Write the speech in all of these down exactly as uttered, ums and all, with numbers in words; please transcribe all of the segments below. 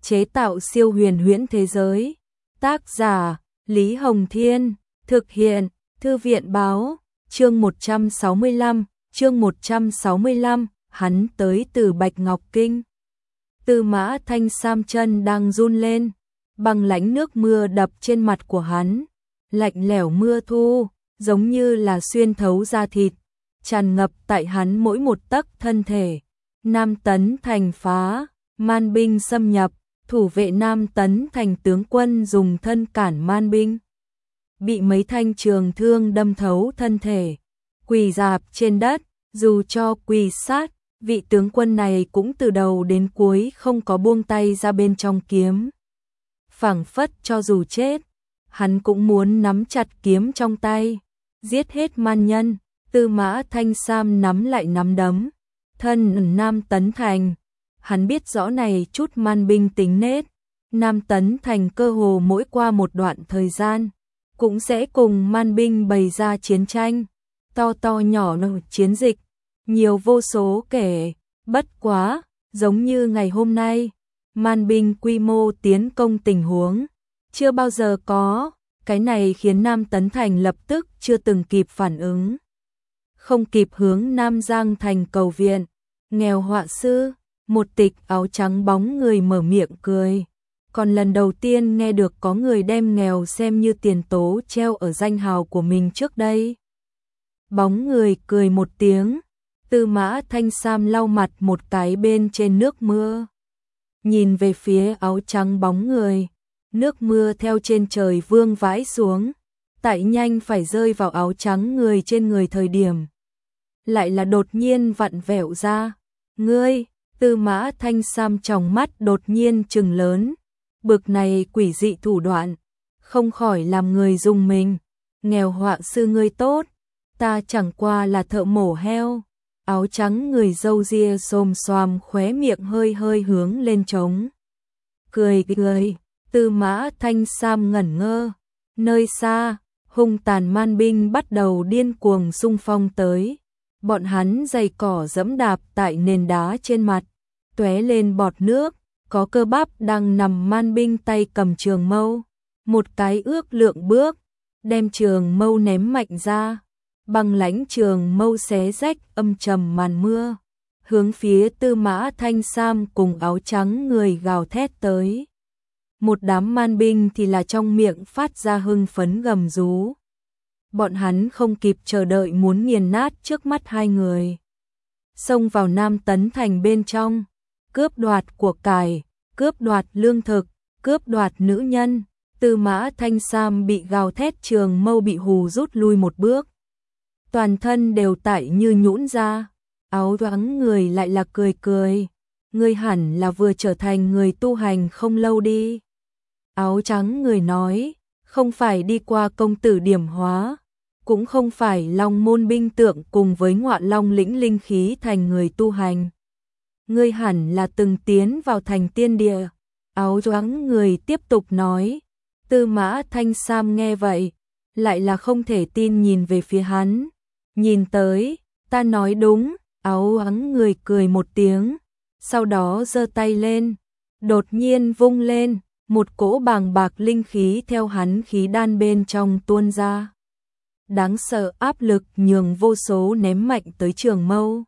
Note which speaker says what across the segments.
Speaker 1: chế tạo siêu huyền huyễn thế giới. Tác giả Lý Hồng Thiên, thực hiện Thư viện Báo. Chương một trăm sáu mươi lăm, chương một trăm sáu mươi lăm, hắn tới từ Bạch Ngọc Kinh. Tư Mã Thanh Sam chân đang run lên, băng lãnh nước mưa đập trên mặt của hắn, lạnh lẽo mưa thu, giống như là xuyên thấu da thịt, tràn ngập tại hắn mỗi một tấc thân thể. Nam Tấn Thành phá, man binh xâm nhập, thủ vệ Nam Tấn Thành tướng quân dùng thân cản man binh, bị mấy thanh trường thương đâm thấu thân thể, quỳ rạp trên đất. Dù cho quỳ sát, vị tướng quân này cũng từ đầu đến cuối không có buông tay ra bên trong kiếm. Phảng phất cho dù chết, hắn cũng muốn nắm chặt kiếm trong tay, giết hết man nhân. Tư Mã Thanh Sam nắm lại nắm đấm, thân Nam Tấn Thành, hắn biết rõ này chút man binh tính nết. Nam Tấn Thành cơ hồ mỗi qua một đoạn thời gian, cũng sẽ cùng man binh bày ra chiến tranh, to to nhỏ nhỏ chiến dịch, nhiều vô số kể. Bất quá, giống như ngày hôm nay, man binh quy mô tiến công tình huống chưa bao giờ có, cái này khiến Nam Tấn Thành lập tức chưa từng kịp phản ứng, không kịp hướng Nam Giang Thành cầu viện. Nghèo họa sư, một tịch áo trắng bóng người mở miệng cười, còn lần đầu tiên nghe được có người đem nghèo xem như tiền tố treo ở danh hào của mình trước đây. Bóng người cười một tiếng, Tư Mã Thanh Sam lau mặt một cái bên trên nước mưa, nhìn về phía áo trắng bóng người, nước mưa theo trên trời vương vãi xuống, tại nhanh phải rơi vào áo trắng người trên người thời điểm, lại là đột nhiên vặn vẹo ra. Ngươi, Tư Mã Thanh Sam tròng mắt đột nhiên trừng lớn, bực này quỷ dị thủ đoạn, không khỏi làm người rùng mình. Nghèo họa sư ngươi tốt, ta chẳng qua là thợ mổ heo. Áo trắng người râu ria xồm xoàm khóe miệng hơi hơi hướng lên trống, cười cười. Tư Mã Thanh Sam ngẩn ngơ, nơi xa, hung tàn man binh bắt đầu điên cuồng xung phong tới. Bọn hắn giày cỏ dẫm đạp tại nền đá trên mặt, tóe lên bọt nước, có cơ bắp đang nằm man binh tay cầm trường mâu, một cái ước lượng bước, đem trường mâu ném mạnh ra, băng lãnh trường mâu xé rách âm trầm màn mưa, hướng phía Tư Mã Thanh Sam cùng áo trắng người gào thét tới. Một đám man binh thì là trong miệng phát ra hưng phấn gầm rú. Bọn hắn không kịp chờ đợi muốn nghiền nát trước mắt hai người, xông vào Nam Tấn Thành bên trong, cướp đoạt của cải, cướp đoạt lương thực, cướp đoạt nữ nhân. Tư Mã Thanh Sam bị gào thét trường mâu bị hù rút lui một bước, toàn thân đều tại như nhũn ra. Áo trắng người lại là cười cười, ngươi hẳn là vừa trở thành người tu hành không lâu đi. Áo trắng người nói, không phải đi qua công tử điểm hóa, cũng không phải Long môn binh tượng cùng với Ngọa Long lĩnh linh khí thành người tu hành. Ngươi hẳn là từng tiến vào thành tiên địa. Áo trắng người tiếp tục nói. Tư Mã Thanh Sam nghe vậy, lại là không thể tin nhìn về phía hắn. Nhìn tới, ta nói đúng. Áo trắng người cười một tiếng, sau đó giơ tay lên, đột nhiên vung lên, một cỗ bàng bạc linh khí theo hắn khí đan bên trong tuôn ra. Đáng sợ áp lực nhường vô số ném mạnh tới trường mâu,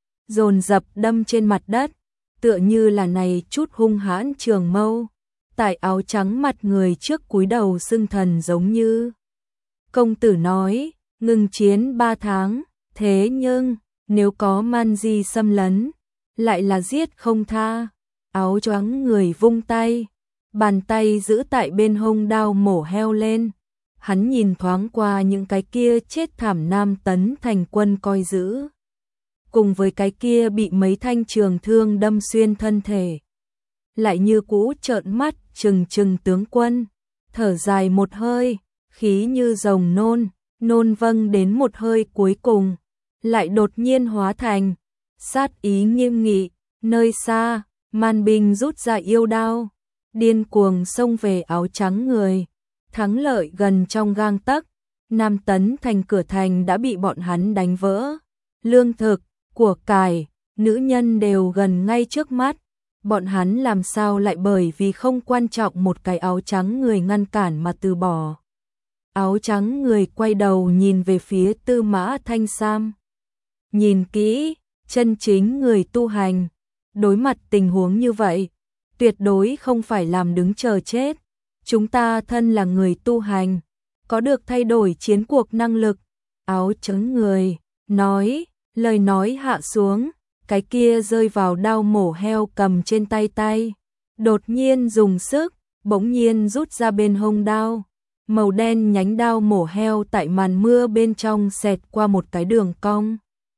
Speaker 1: dồn dập đâm trên mặt đất, tựa như là này chút hung hãn trường mâu, tại áo trắng mặt người trước cúi đầu xưng thần giống như. Công tử nói, ngừng chiến ba tháng, thế nhưng, nếu có man di xâm lấn, lại là giết không tha. Áo trắng người vung tay, bàn tay giữ tại bên hông đao mổ heo lên. Hắn nhìn thoáng qua những cái kia chết thảm Nam Tấn Thành quân coi giữ, cùng với cái kia bị mấy thanh trường thương đâm xuyên thân thể, lại như cũ trợn mắt trừng trừng tướng quân, thở dài một hơi, khí như rồng nôn, nôn vâng đến một hơi cuối cùng, lại đột nhiên hóa thành sát ý nghiêm nghị. Nơi xa, man binh rút ra yêu đao, điên cuồng xông về áo trắng người. Thắng lợi gần trong gang tấc, Nam Tấn Thành cửa thành đã bị bọn hắn đánh vỡ. Lương thực, của cải, nữ nhân đều gần ngay trước mắt, bọn hắn làm sao lại bởi vì không quan trọng một cái áo trắng người ngăn cản mà từ bỏ. Áo trắng người quay đầu nhìn về phía Tư Mã Thanh Sam. Nhìn kỹ, chân chính người tu hành, đối mặt tình huống như vậy, tuyệt đối không phải làm đứng chờ chết. Chúng ta thân là người tu hành, có được thay đổi chiến cuộc năng lực. Áo trắng người, nói, lời nói hạ xuống, cái kia rơi vào đao mổ heo cầm trên tay tay. Đột nhiên dùng sức, bỗng nhiên rút ra bên hông đao. Màu đen nhánh đao mổ heo tại màn mưa bên trong xẹt qua một cái đường cong.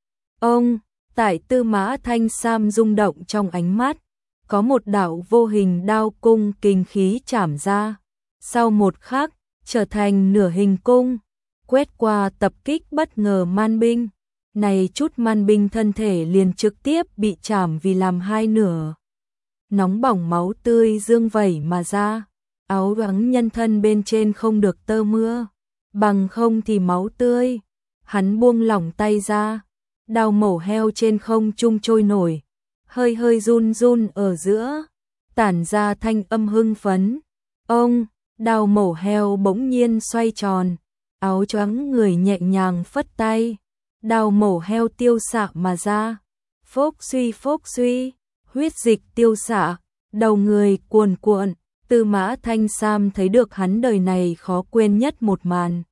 Speaker 1: Ông, tại Tư Mã Thanh Sam rung động trong ánh mắt, có một đạo vô hình đao cung kình khí chảm ra. Sau một khắc, trở thành nửa hình cung, quét qua tập kích bất ngờ man binh. Này chút man binh thân thể liền trực tiếp bị chảm vì làm hai nửa. Nóng bỏng máu tươi dương vẩy mà ra, áo gắng nhân thân bên trên không được tơ mưa, bằng không thì máu tươi. Hắn buông lỏng tay ra, đao mổ heo trên không trung trôi nổi, hơi hơi run run ở giữa, tản ra thanh âm hưng phấn. Ông, đao mổ heo bỗng nhiên xoay tròn, áo trắng người nhẹ nhàng phất tay, đao mổ heo tiêu xạ mà ra. Phốc suy phốc suy, huyết dịch tiêu xạ, đầu người cuồn cuộn. Tư Mã Thanh Sam thấy được hắn đời này khó quên nhất một màn.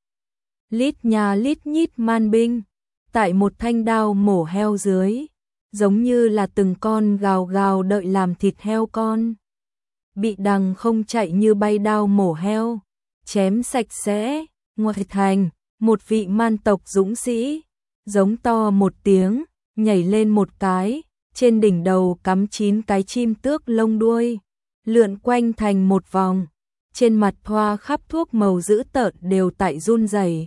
Speaker 1: Lít nhà lít nhít man binh, tại một thanh đao mổ heo dưới, giống như là từng con gào gào đợi làm thịt heo con. Bị đằng không chạy như bay đao mổ heo, chém sạch sẽ. Ngoài thành, một vị man tộc dũng sĩ, giống to một tiếng, nhảy lên một cái, trên đỉnh đầu cắm chín cái chim tước lông đuôi, lượn quanh thành một vòng, trên mặt thoa khắp thuốc màu dữ tợn đều tại run rẩy.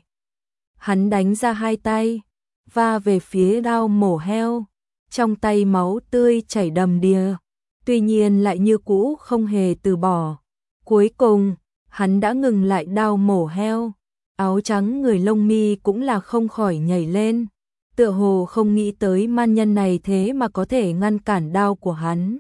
Speaker 1: Hắn đánh ra hai tay, va về phía đao mổ heo, trong tay máu tươi chảy đầm đìa, tuy nhiên lại như cũ không hề từ bỏ. Cuối cùng, hắn đã ngừng lại đao mổ heo, áo trắng người lông mi cũng là không khỏi nhảy lên, tựa hồ không nghĩ tới man nhân này thế mà có thể ngăn cản đao của hắn.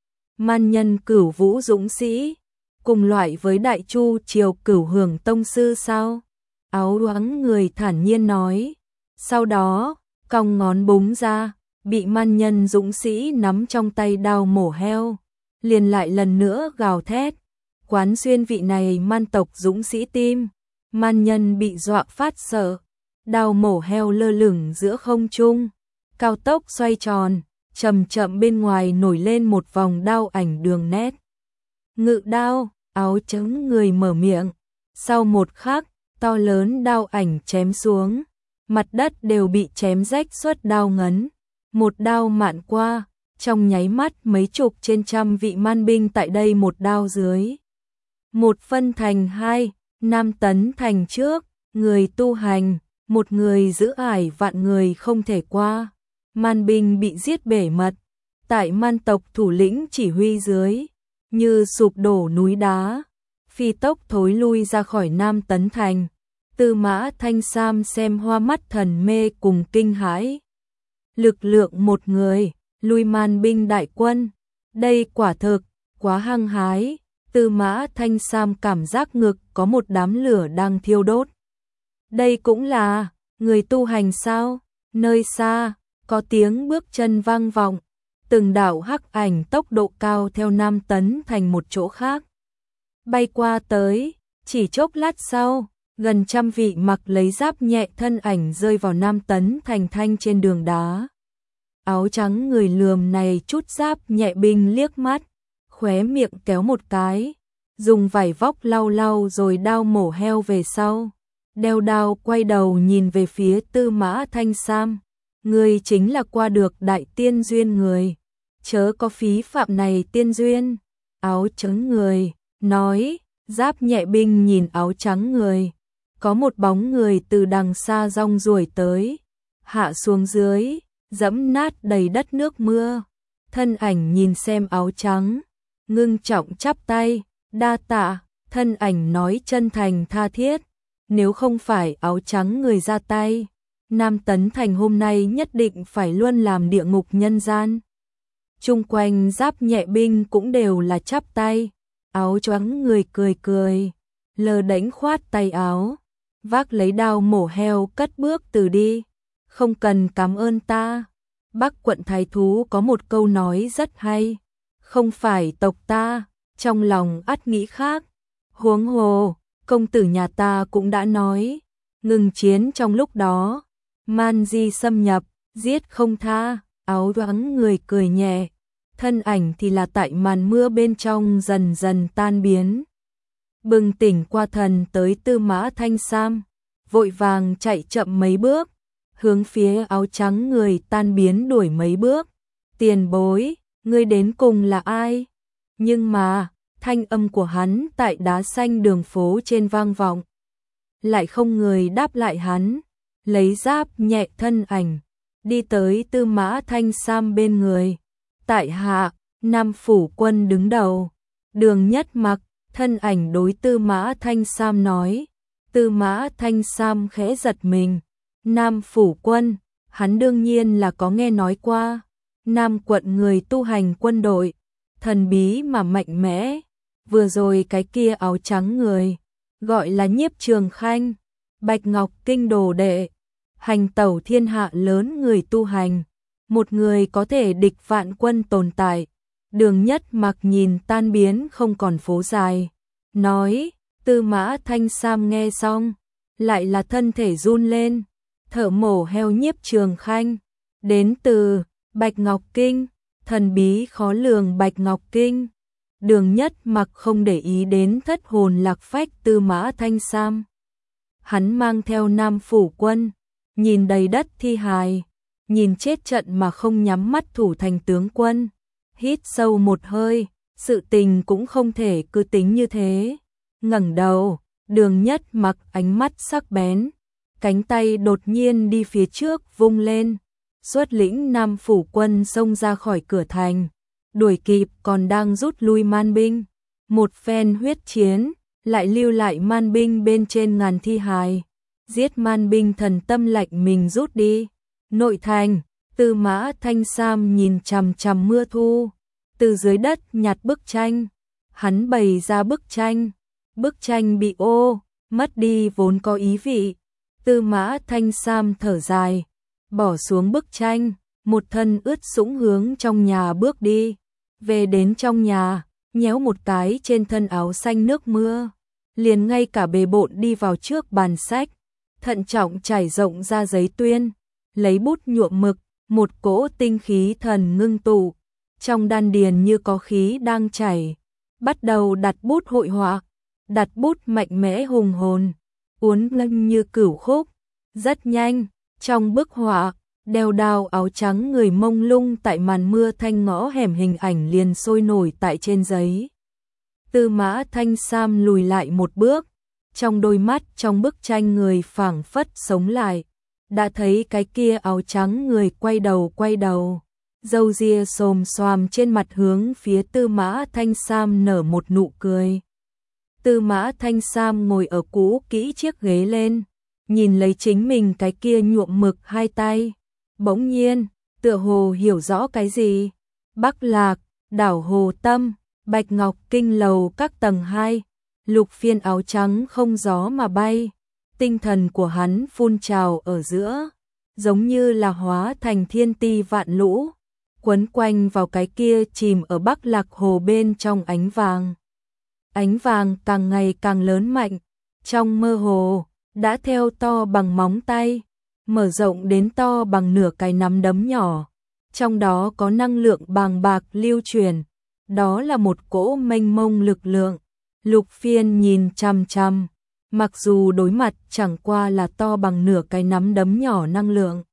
Speaker 1: Man nhân Cửu Vũ dũng sĩ, cùng loại với Đại Chu triều Cửu Hưởng tông sư sao? Áo loáng người thản nhiên nói. Sau đó, cong ngón búng ra, bị man nhân dũng sĩ nắm trong tay đao mổ heo, liền lại lần nữa gào thét, quán xuyên vị này man tộc dũng sĩ tim. Man nhân bị dọa phát sợ, đao mổ heo lơ lửng giữa không trung, cao tốc xoay tròn, chậm chậm bên ngoài nổi lên một vòng đao ảnh đường nét. Ngự đao, áo trắng người mở miệng, sau một khắc, to lớn đao ảnh chém xuống, mặt đất đều bị chém rách suốt đao ngấn. Một đao mạn qua, trong nháy mắt mấy chục trên trăm vị man binh tại đây một đao dưới. Một phân thành hai, Nam tấn thành trước, người tu hành, một người giữ ải vạn người không thể qua. Man binh bị giết bể mật, tại man tộc thủ lĩnh chỉ huy dưới, như sụp đổ núi đá, phi tốc thối lui ra khỏi Nam tấn thành. Tư Mã Thanh Sam xem hoa mắt thần mê cùng kinh hãi. Lực lượng một người, lui man binh đại quân, đây quả thực, quá hăng hái. Tư Mã Thanh Sam cảm giác ngực có một đám lửa đang thiêu đốt. Đây cũng là người tu hành sao? Nơi xa, có tiếng bước chân vang vọng, từng đạo hắc ảnh tốc độ cao theo Nam tấn thành một chỗ khác. Bay qua tới, chỉ chốc lát sau, gần trăm vị mặc lấy giáp nhẹ thân ảnh rơi vào Nam tấn thành thanh trên đường đá. Áo trắng người lườm này chút giáp nhẹ binh liếc mắt, khóe miệng kéo một cái, dùng vải vóc lau lau rồi đao mổ heo về sau, đeo đao quay đầu nhìn về phía Tư Mã Thanh Sam. Người chính là qua được đại tiên duyên người, chớ có phí phạm này tiên duyên. Áo trắng người, nói, giáp nhẹ binh nhìn áo trắng người, có một bóng người từ đằng xa rong ruổi tới, hạ xuống dưới, dẫm nát đầy đất nước mưa. Thân ảnh nhìn xem áo trắng, ngưng trọng chắp tay, đa tạ. Thân ảnh nói chân thành tha thiết, nếu không phải áo trắng người ra tay, Nam tấn thành hôm nay nhất định phải luôn làm địa ngục nhân gian. chung quanh giáp nhẹ binh cũng đều là chắp tay, áo choàng người cười cười, lờ đánh khoát tay áo, vác lấy đao mổ heo cất bước từ đi, không cần cảm ơn ta. Bắc quận thái thú có một câu nói rất hay, không phải tộc ta, trong lòng ắt nghĩ khác, huống hồ, công tử nhà ta cũng đã nói, ngừng chiến trong lúc đó, man di xâm nhập, giết không tha, áo choàng người cười nhẹ, thân ảnh thì là tại màn mưa bên trong dần dần tan biến. Bừng tỉnh qua thần tới Tư Mã Thanh Sam, vội vàng chạy chậm mấy bước, hướng phía áo trắng người tan biến đuổi mấy bước. Tiền bối, ngươi đến cùng là ai? Nhưng mà, thanh âm của hắn tại đá xanh đường phố trên vang vọng. Lại không người đáp lại hắn, lấy giáp nhẹ thân ảnh, đi tới Tư Mã Thanh Sam bên người. Tại hạ, Nam Phủ Quân đứng đầu, Đường Nhất Mặc, thân ảnh đối Tư Mã Thanh Sam nói. Tư Mã Thanh Sam khẽ giật mình, Nam Phủ Quân, hắn đương nhiên là có nghe nói qua, Nam quận người tu hành quân đội, thần bí mà mạnh mẽ, vừa rồi cái kia áo trắng người, gọi là Nhiếp Trường Khanh, Bạch Ngọc Kinh đồ đệ, hành tẩu thiên hạ lớn người tu hành, một người có thể địch vạn quân tồn tại. Đường Nhất Mặc nhìn tan biến không còn phố dài, nói. Tư Mã Thanh Sam nghe xong, lại là thân thể run lên, thợ mổ heo Nhiếp Trường Khanh, đến từ Bạch Ngọc Kinh, thần bí khó lường Bạch Ngọc Kinh. Đường Nhất Mặc không để ý đến thất hồn lạc phách Tư Mã Thanh Sam. Hắn mang theo Nam Phủ Quân, nhìn đầy đất thi hài, nhìn chết trận mà không nhắm mắt thủ thành tướng quân, hít sâu một hơi, sự tình cũng không thể cứ tính như thế. Ngẩng đầu, Đường Nhất Mặc ánh mắt sắc bén, cánh tay đột nhiên đi phía trước vung lên, xuất lĩnh Nam Phủ Quân xông ra khỏi cửa thành, đuổi kịp còn đang rút lui man binh. Một phen huyết chiến, lại lưu lại man binh bên trên ngàn thi hài, giết man binh thần tâm lạnh mình rút đi. Nội thành, Tư Mã Thanh Sam nhìn chằm chằm mưa thu, từ dưới đất nhặt bức tranh, hắn bày ra bức tranh. Bức tranh bị ô, mất đi vốn có ý vị. Tư Mã Thanh Sam thở dài, bỏ xuống bức tranh, một thân ướt sũng hướng trong nhà bước đi. Về đến trong nhà, nhéo một cái trên thân áo xanh nước mưa, liền ngay cả bề bộn đi vào trước bàn sách, thận trọng trải rộng ra giấy tuyên, lấy bút nhuộm mực, một cỗ tinh khí thần ngưng tụ, trong đan điền như có khí đang chảy, bắt đầu đặt bút hội họa. Đặt bút mạnh mẽ hùng hồn, uốn lưng như cửu khúc. Rất nhanh, trong bức họa, đeo đao áo trắng người mông lung tại màn mưa thanh ngõ hẻm hình ảnh liền sôi nổi tại trên giấy. Tư Mã Thanh Sam lùi lại một bước, trong đôi mắt trong bức tranh người phảng phất sống lại, đã thấy cái kia áo trắng người quay đầu quay đầu, râu ria xồm xoàm trên mặt hướng phía Tư Mã Thanh Sam nở một nụ cười. Tư Mã Thanh Sam ngồi ở cũ kỹ chiếc ghế lên, nhìn lấy chính mình cái kia nhuộm mực hai tay. Bỗng nhiên, tựa hồ hiểu rõ cái gì. Bắc Lạc, đảo Hồ Tâm, Bạch Ngọc Kinh lầu các tầng hai, Lục Phiên áo trắng không gió mà bay. Tinh thần của hắn phun trào ở giữa, giống như là hóa thành thiên ti vạn lũ, quấn quanh vào cái kia chìm ở Bắc Lạc hồ bên trong ánh vàng. Ánh vàng càng ngày càng lớn mạnh, trong mơ hồ, đã theo to bằng móng tay, mở rộng đến to bằng nửa cái nắm đấm nhỏ. Trong đó có năng lượng bàng bạc lưu truyền, đó là một cỗ mênh mông lực lượng. Lục Phiên nhìn chằm chằm, mặc dù đối mặt chẳng qua là to bằng nửa cái nắm đấm nhỏ năng lượng.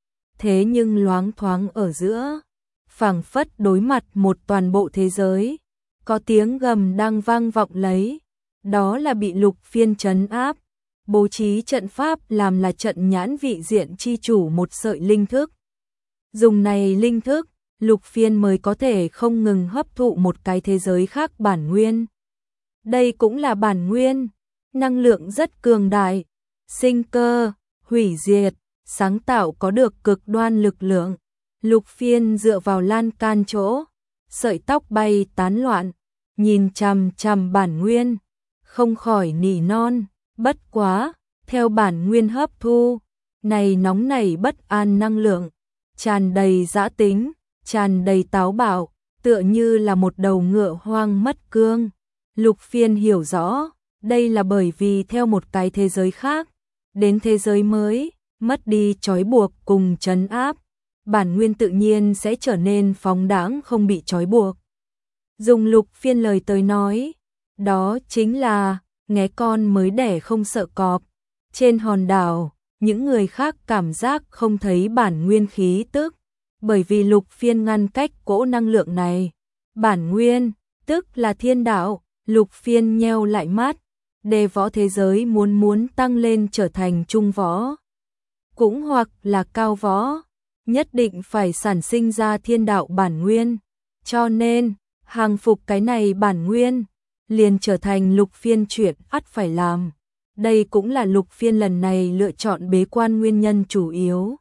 Speaker 1: Thế nhưng loáng thoáng ở giữa, phảng phất đối mặt một toàn bộ thế giới. Có tiếng gầm đang vang vọng lấy, đó là bị Lục Phiên trấn áp, bố trí trận pháp làm là trận nhãn vị diện chi chủ một sợi linh thức. Dùng này linh thức, Lục Phiên mới có thể không ngừng hấp thụ một cái thế giới khác bản nguyên. Đây cũng là bản nguyên, năng lượng rất cường đại, sinh cơ, hủy diệt, sáng tạo có được cực đoan lực lượng. Lục Phiên dựa vào lan can chỗ, sợi tóc bay tán loạn, nhìn chằm chằm bản nguyên, không khỏi nỉ non, bất quá, theo bản nguyên hấp thu, này nóng nảy bất an năng lượng, tràn đầy dã tính, tràn đầy táo bạo, tựa như là một đầu ngựa hoang mất cương. Lục Phiên hiểu rõ, đây là bởi vì theo một cái thế giới khác, đến thế giới mới, mất đi trói buộc cùng trấn áp, bản nguyên tự nhiên sẽ trở nên phóng đãng không bị trói buộc. Dùng Lục Phiên lời tới nói, đó chính là nghé con mới đẻ không sợ cọp. Trên hòn đảo, những người khác cảm giác không thấy bản nguyên khí tức, bởi vì Lục Phiên ngăn cách cỗ năng lượng này. Bản nguyên, tức là thiên đạo, Lục Phiên nheo lại mắt, đề võ thế giới muốn muốn tăng lên trở thành trung võ, cũng hoặc là cao võ, nhất định phải sản sinh ra thiên đạo bản nguyên, cho nên, hàng phục cái này bản nguyên, liền trở thành Lục Phiên chuyện ắt phải làm. Đây cũng là Lục Phiên lần này lựa chọn bế quan nguyên nhân chủ yếu.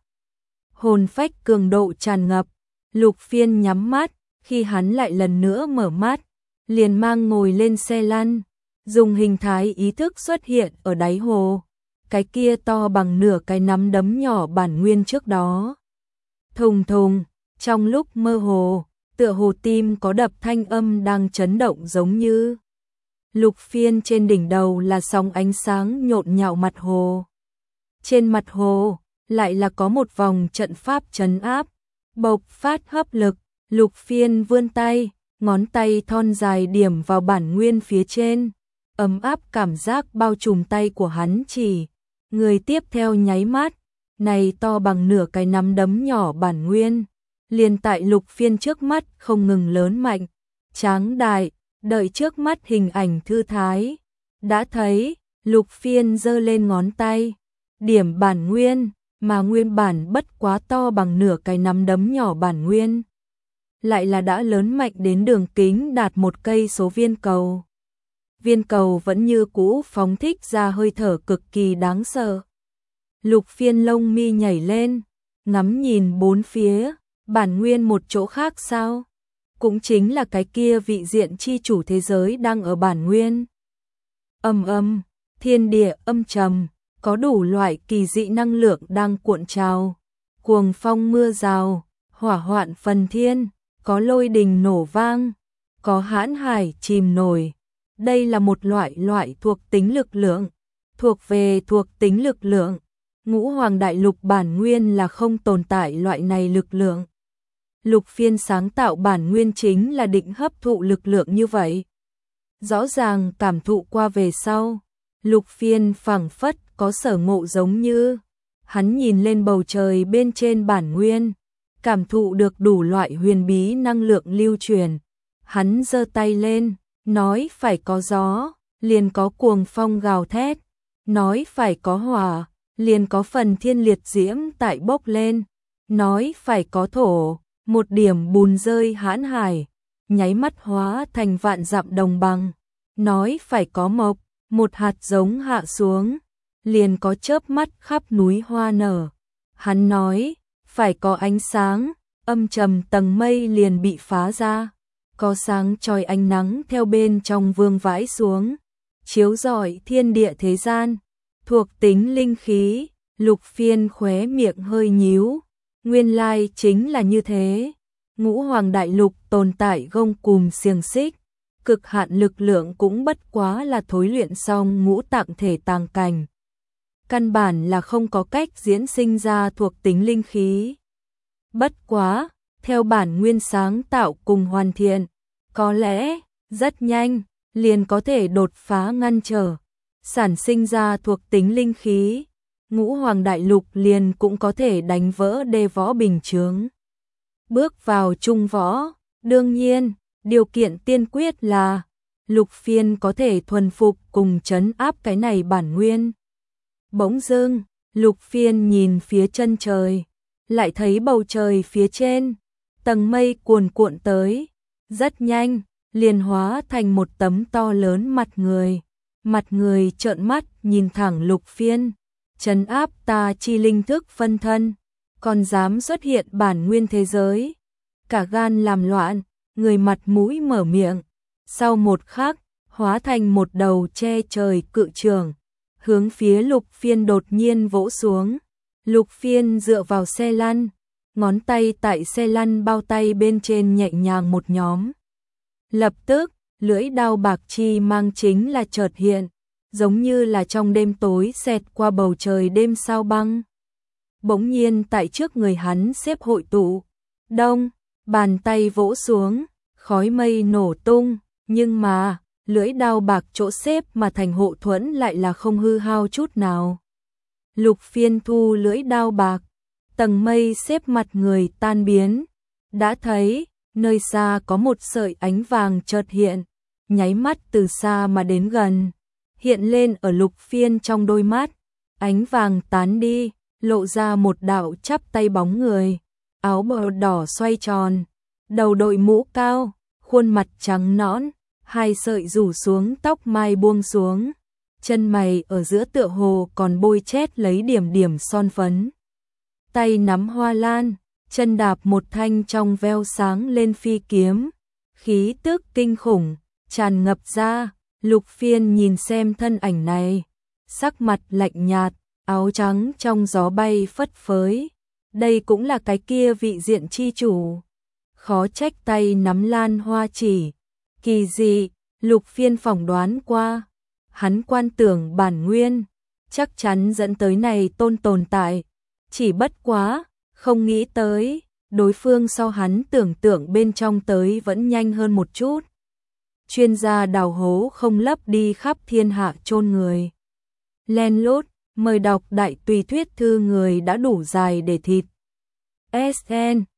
Speaker 1: Hồn phách cường độ tràn ngập, Lục Phiên nhắm mắt, khi hắn lại lần nữa mở mắt, liền mang ngồi lên xe lăn, dùng hình thái ý thức xuất hiện ở đáy hồ, cái kia to bằng nửa cái nắm đấm nhỏ bản nguyên trước đó. Thùng thùng, trong lúc mơ hồ, tựa hồ tim có đập thanh âm đang chấn động giống như. Lục Phiên trên đỉnh đầu là sóng ánh sáng nhộn nhạo mặt hồ. Trên mặt hồ, lại là có một vòng trận pháp trấn áp, bộc phát hấp lực, Lục Phiên vươn tay, ngón tay thon dài điểm vào bản nguyên phía trên, ấm áp cảm giác bao trùm tay của hắn chỉ. Người tiếp theo nháy mắt, này to bằng nửa cái nắm đấm nhỏ bản nguyên, liền tại Lục Phiên trước mắt không ngừng lớn mạnh, tráng đại, đợi trước mắt hình ảnh thư thái. Đã thấy, Lục Phiên giơ lên ngón tay, điểm bản nguyên, mà nguyên bản bất quá to bằng nửa cái nắm đấm nhỏ bản nguyên. Lại là đã lớn mạnh đến đường kính đạt một cây số viên cầu. Viên cầu vẫn như cũ phóng thích ra hơi thở cực kỳ đáng sợ. Lục Phiên lông mi nhảy lên, ngắm nhìn bốn phía, bản nguyên một chỗ khác sao? Cũng chính là cái kia vị diện chi chủ thế giới đang ở bản nguyên. Âm âm, thiên địa âm trầm, có đủ loại kỳ dị năng lượng đang cuộn trào, cuồng phong mưa rào, hỏa hoạn phần thiên, có lôi đình nổ vang, có hãn hải chìm nổi. Đây là một loại loại thuộc tính lực lượng, thuộc về thuộc tính lực lượng. Ngũ Hoàng Đại Lục bản nguyên là không tồn tại loại này lực lượng. Lục Phiên sáng tạo bản nguyên chính là định hấp thụ lực lượng như vậy. Rõ ràng cảm thụ qua về sau, Lục Phiên phảng phất có sở ngộ giống như, hắn nhìn lên bầu trời bên trên bản nguyên, cảm thụ được đủ loại huyền bí năng lượng lưu truyền. Hắn giơ tay lên, nói phải có gió, liền có cuồng phong gào thét, nói phải có hỏa, liền có phần thiên liệt diễm tại bốc lên, nói phải có thổ, một điểm bùn rơi hãn hải, nháy mắt hóa thành vạn dặm đồng bằng, nói phải có mộc, một hạt giống hạ xuống, liền có chớp mắt khắp núi hoa nở. Hắn nói, phải có ánh sáng, âm trầm tầng mây liền bị phá ra, có sáng chói ánh nắng theo bên trong vương vãi xuống, chiếu rọi thiên địa thế gian, thuộc tính linh khí. Lục Phiên khóe miệng hơi nhíu, nguyên lai chính là như thế. Ngũ Hoàng Đại Lục tồn tại gông cùm xiềng xích, cực hạn lực lượng cũng bất quá là thối luyện xong ngũ tạng thể tàng cảnh. Căn bản là không có cách diễn sinh ra thuộc tính linh khí. Bất quá, theo bản nguyên sáng tạo cùng hoàn thiện, có lẽ, rất nhanh, liền có thể đột phá ngăn trở, sản sinh ra thuộc tính linh khí. Ngũ Hoàng Đại Lục liền cũng có thể đánh vỡ đê võ bình chướng. Bước vào trung võ, đương nhiên, điều kiện tiên quyết là Lục Phiên có thể thuần phục cùng trấn áp cái này bản nguyên. Bỗng dưng, Lục Phiên nhìn phía chân trời, lại thấy bầu trời phía trên, tầng mây cuồn cuộn tới, rất nhanh, liền hóa thành một tấm to lớn mặt người. Mặt người trợn mắt nhìn thẳng Lục Phiên, trấn áp ta chi linh thức phân thân, còn dám xuất hiện bản nguyên thế giới. Cả gan làm loạn, người mặt mũi mở miệng, sau một khắc, hóa thành một đầu che trời cự trường, hướng phía Lục Phiên đột nhiên vỗ xuống. Lục Phiên dựa vào xe lăn, ngón tay tại xe lăn bao tay bên trên nhẹ nhàng một nhóm. Lập tức, lưỡi đao bạc chi mang chính là chợt hiện, giống như là trong đêm tối xẹt qua bầu trời đêm sao băng. Bỗng nhiên tại trước người hắn xếp hội tụ, đông, bàn tay vỗ xuống, khói mây nổ tung, nhưng mà, lưỡi đao bạc chỗ xếp mà thành hộ thuẫn lại là không hư hao chút nào. Lục Phiên thu lưỡi đao bạc, tầng mây xếp mặt người tan biến, đã thấy, nơi xa có một sợi ánh vàng chợt hiện, nháy mắt từ xa mà đến gần, hiện lên ở Lục Phiên trong đôi mắt, ánh vàng tán đi, lộ ra một đạo chắp tay bóng người, áo bào đỏ xoay tròn, đầu đội mũ cao, khuôn mặt trắng nõn, hai sợi rủ xuống tóc mai buông xuống, chân mày ở giữa tựa hồ còn bôi chét lấy điểm điểm son phấn. Tay nắm hoa lan, chân đạp một thanh trong veo sáng lên phi kiếm, khí tức kinh khủng, tràn ngập ra. Lục Phiên nhìn xem thân ảnh này, sắc mặt lạnh nhạt, áo trắng trong gió bay phất phới. Đây cũng là cái kia vị diện chi chủ. Khó trách tay nắm lan hoa chỉ. Kỳ dị, Lục Phiên phỏng đoán qua. Hắn quan tưởng bản nguyên, chắc chắn dẫn tới này tôn tồn tại. Chỉ bất quá, không nghĩ tới, đối phương so hắn tưởng tượng bên trong tới vẫn nhanh hơn một chút. Chuyên gia đào hố không lấp đi khắp thiên hạ chôn người. Len lút, mời đọc đại tùy thuyết thư người đã đủ dài để thịt. ét en